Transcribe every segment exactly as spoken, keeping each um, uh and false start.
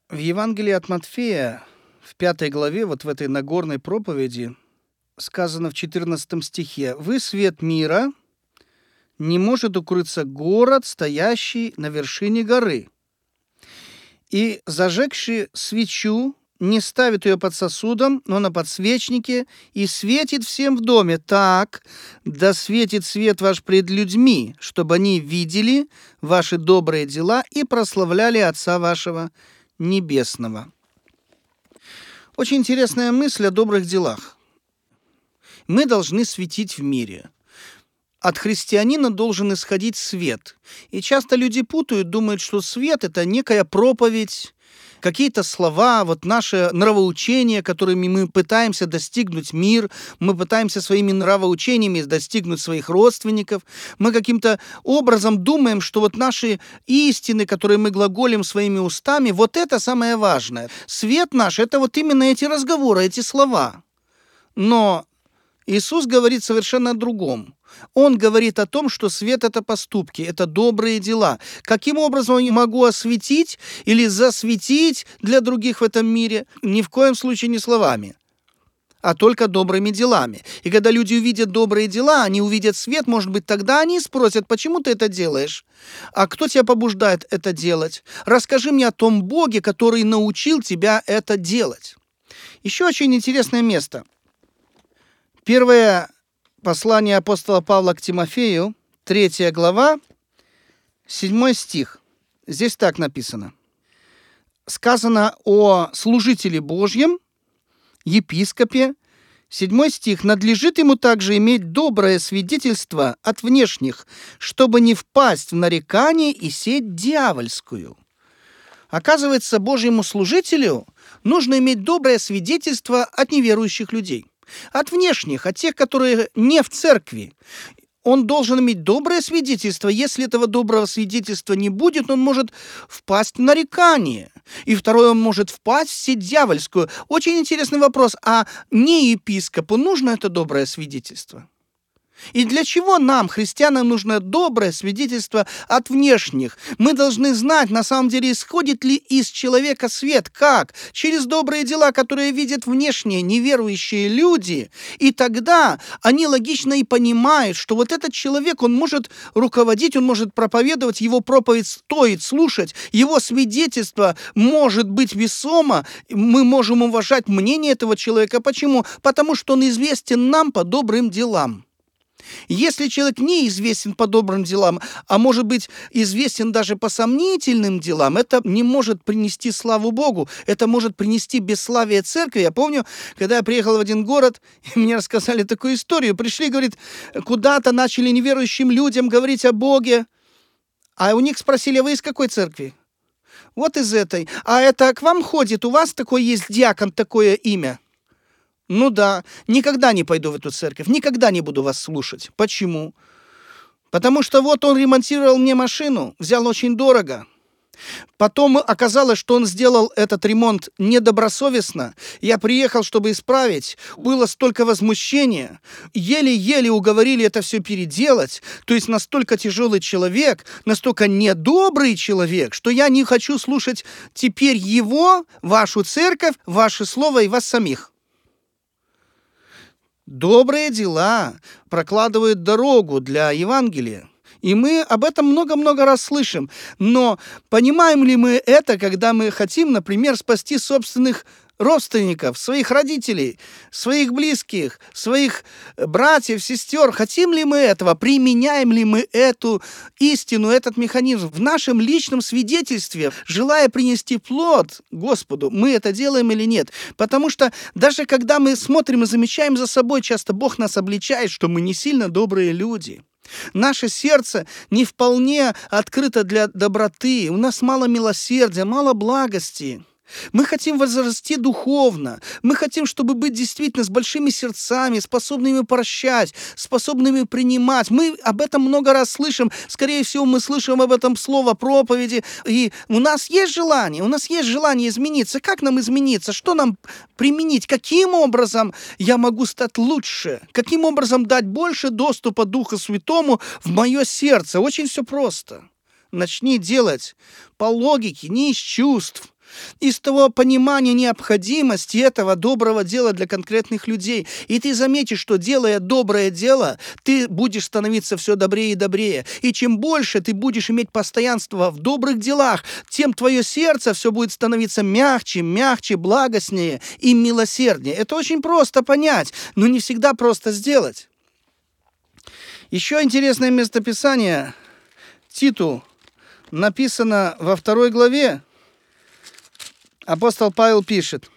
В Евангелии от Матфея, в пятой главе, вот в этой Нагорной проповеди, сказано в четырнадцатом стихе: «Вы свет мира, не может укрыться город, стоящий на вершине горы. И, зажегши свечу, не ставит ее под сосудом, но на подсвечнике, и светит всем в доме. Так, да светит свет ваш пред людьми, чтобы они видели ваши добрые дела и прославляли Отца вашего Небесного». Очень интересная мысль о добрых делах. Мы должны светить в мире. От христианина должен исходить свет. И часто люди путают, думают, что свет – это некая проповедь, какие-то слова, вот наше нравоучение, которыми мы пытаемся достигнуть мир, мы пытаемся своими нравоучениями достигнуть своих родственников. Мы каким-то образом думаем, что вот наши истины, которые мы глаголим своими устами, вот это самое важное. Свет наш – это вот именно эти разговоры, эти слова. Но Иисус говорит совершенно о другом. Он говорит о том, что свет – это поступки, это добрые дела. Каким образом я могу осветить или засветить для других в этом мире? Ни в коем случае не словами, а только добрыми делами. И когда люди увидят добрые дела, они увидят свет, может быть, тогда они спросят: почему ты это делаешь? А кто тебя побуждает это делать? Расскажи мне о том Боге, который научил тебя это делать. Еще очень интересное место. Первое послание апостола Павла к Тимофею, третья глава, седьмой стих. Здесь так написано. Сказано о служителе Божьем, епископе. Седьмой стих. «Надлежит ему также иметь доброе свидетельство от внешних, чтобы не впасть в нарекание и сеть дьявольскую». Оказывается, Божьему служителю нужно иметь доброе свидетельство от неверующих людей. От внешних, от тех, которые не в церкви. Он должен иметь доброе свидетельство. Если этого доброго свидетельства не будет, он может впасть в нарекание. И второе, он может впасть в сеть дьявольскую. Очень интересный вопрос. А не епископу нужно это доброе свидетельство? И для чего нам, христианам, нужно доброе свидетельство от внешних? Мы должны знать, на самом деле, исходит ли из человека свет. Как? Через добрые дела, которые видят внешние неверующие люди. И тогда они логично и понимают, что вот этот человек, он может руководить, он может проповедовать, его проповедь стоит слушать, его свидетельство может быть весомо, мы можем уважать мнение этого человека. Почему? Потому что он известен нам по добрым делам. Если человек не известен по добрым делам, а может быть известен даже по сомнительным делам, это не может принести славу Богу, это может принести бесславие церкви. Я помню, когда я приехал в один город, и мне рассказали такую историю. Пришли, говорит, куда-то начали неверующим людям говорить о Боге, а у них спросили: а вы из какой церкви? Вот из этой. А это к вам ходит, у вас такой есть диакон, такое имя? Ну да, никогда не пойду в эту церковь, никогда не буду вас слушать. Почему? Потому что вот он ремонтировал мне машину, взял очень дорого. Потом оказалось, что он сделал этот ремонт недобросовестно. Я приехал, чтобы исправить. Было столько возмущения. Еле-еле уговорили это все переделать. То есть настолько тяжелый человек, настолько недобрый человек, что я не хочу слушать теперь его, вашу церковь, ваше слово и вас самих. Добрые дела прокладывают дорогу для Евангелия. И мы об этом много-много раз слышим. Но понимаем ли мы это, когда мы хотим, например, спасти собственных родственников, своих родителей, своих близких, своих братьев, сестер? Хотим ли мы этого? Применяем ли мы эту истину, этот механизм в нашем личном свидетельстве, желая принести плод Господу? Мы это делаем или нет? Потому что даже когда мы смотрим и замечаем за собой, часто Бог нас обличает, что мы не сильно добрые люди. Наше сердце не вполне открыто для доброты, у нас мало милосердия, мало благости. Мы хотим возрасти духовно, мы хотим, чтобы быть действительно с большими сердцами, способными прощать, способными принимать. Мы об этом много раз слышим, скорее всего, мы слышим об этом слово проповеди, и у нас есть желание, у нас есть желание измениться. Как нам измениться? Что нам применить? Каким образом я могу стать лучше? Каким образом дать больше доступа Духу Святому в мое сердце? Очень все просто. Начни делать по логике, не из чувств. из того понимания необходимости этого доброго дела для конкретных людей. И ты заметишь, что, делая доброе дело, ты будешь становиться все добрее и добрее. И чем больше ты будешь иметь постоянство в добрых делах, тем твое сердце все будет становиться мягче, мягче, благостнее и милосерднее. Это очень просто понять, но не всегда просто сделать. Еще интересное местописание Титу написано во второй главе. Апостол Павел пишет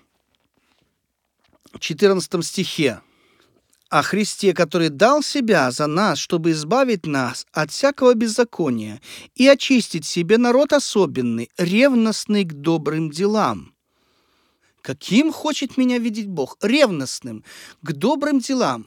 в четырнадцатом стихе: «О Христе, который дал себя за нас, чтобы избавить нас от всякого беззакония и очистить себе народ особенный, ревностный к добрым делам». Каким хочет меня видеть Бог? Ревностным к добрым делам.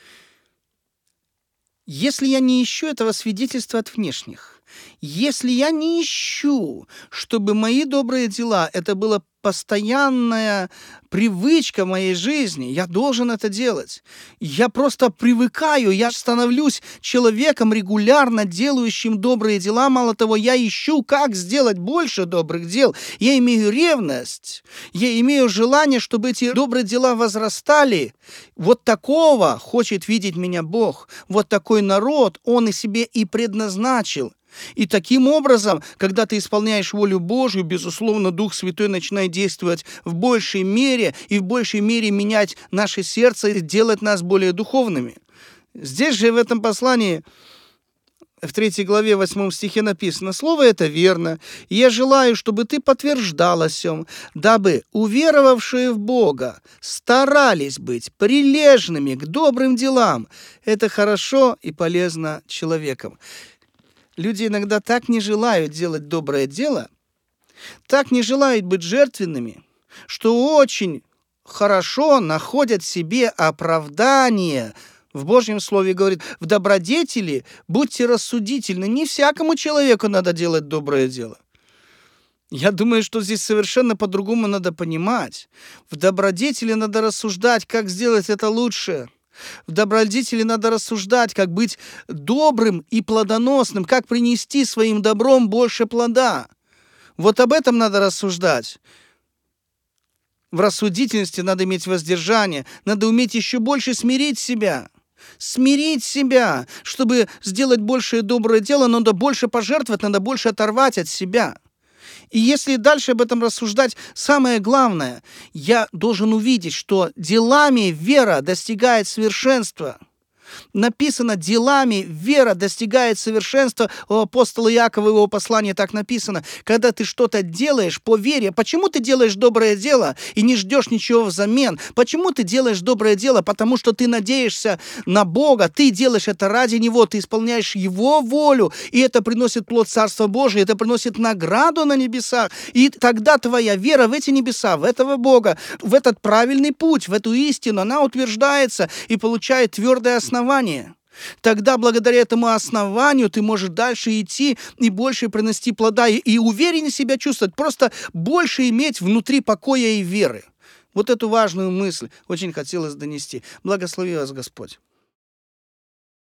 Если я не ищу этого свидетельства от внешних, если я не ищу, чтобы мои добрые дела, это была постоянная привычка в моей жизни, я должен это делать. Я просто привыкаю, я становлюсь человеком, регулярно делающим добрые дела. Мало того, я ищу, как сделать больше добрых дел. Я имею ревность, я имею желание, чтобы эти добрые дела возрастали. Вот такого хочет видеть меня Бог. Вот такой народ Он и себе и предназначил. И таким образом, когда ты исполняешь волю Божью, безусловно, Дух Святой начинает действовать в большей мере и в большей мере менять наше сердце и делать нас более духовными. Здесь же в этом послании, в третьей главе, восьмом стихе написано: «Слово это верно, и я желаю, чтобы ты подтверждал о сем, дабы уверовавшие в Бога старались быть прилежными к добрым делам. Это хорошо и полезно человеком». Люди иногда так не желают делать доброе дело, так не желают быть жертвенными, что очень хорошо находят себе оправдание. В Божьем Слове говорит: в добродетели будьте рассудительны. Не всякому человеку надо делать доброе дело. Я думаю, что здесь совершенно по-другому надо понимать. В добродетели надо рассуждать, как сделать это лучше. В добродетели надо рассуждать, как быть добрым и плодоносным, как принести своим добром больше плода. Вот об этом надо рассуждать. В рассудительности надо иметь воздержание, надо уметь еще больше смирить себя. Смирить себя, чтобы сделать большее доброе дело, надо больше пожертвовать, надо больше оторвать от себя. И если дальше об этом рассуждать, самое главное, я должен увидеть, что делами вера достигает совершенства. Написано: делами вера достигает совершенства. У апостола Иакова, его послание так написано. Когда ты что-то делаешь по вере, почему ты делаешь доброе дело и не ждешь ничего взамен? Почему ты делаешь доброе дело? Потому что ты надеешься на Бога, ты делаешь это ради Него, ты исполняешь Его волю, и это приносит плод Царства Божия, это приносит награду на небесах. И тогда твоя вера в эти небеса, в этого Бога, в этот правильный путь, в эту истину, она утверждается и получает твердое основание. Тогда благодаря этому основанию ты можешь дальше идти и больше принести плода, и, и увереннее себя чувствовать, просто больше иметь внутри покоя и веры. Вот эту важную мысль очень хотелось донести. Благослови вас Господь.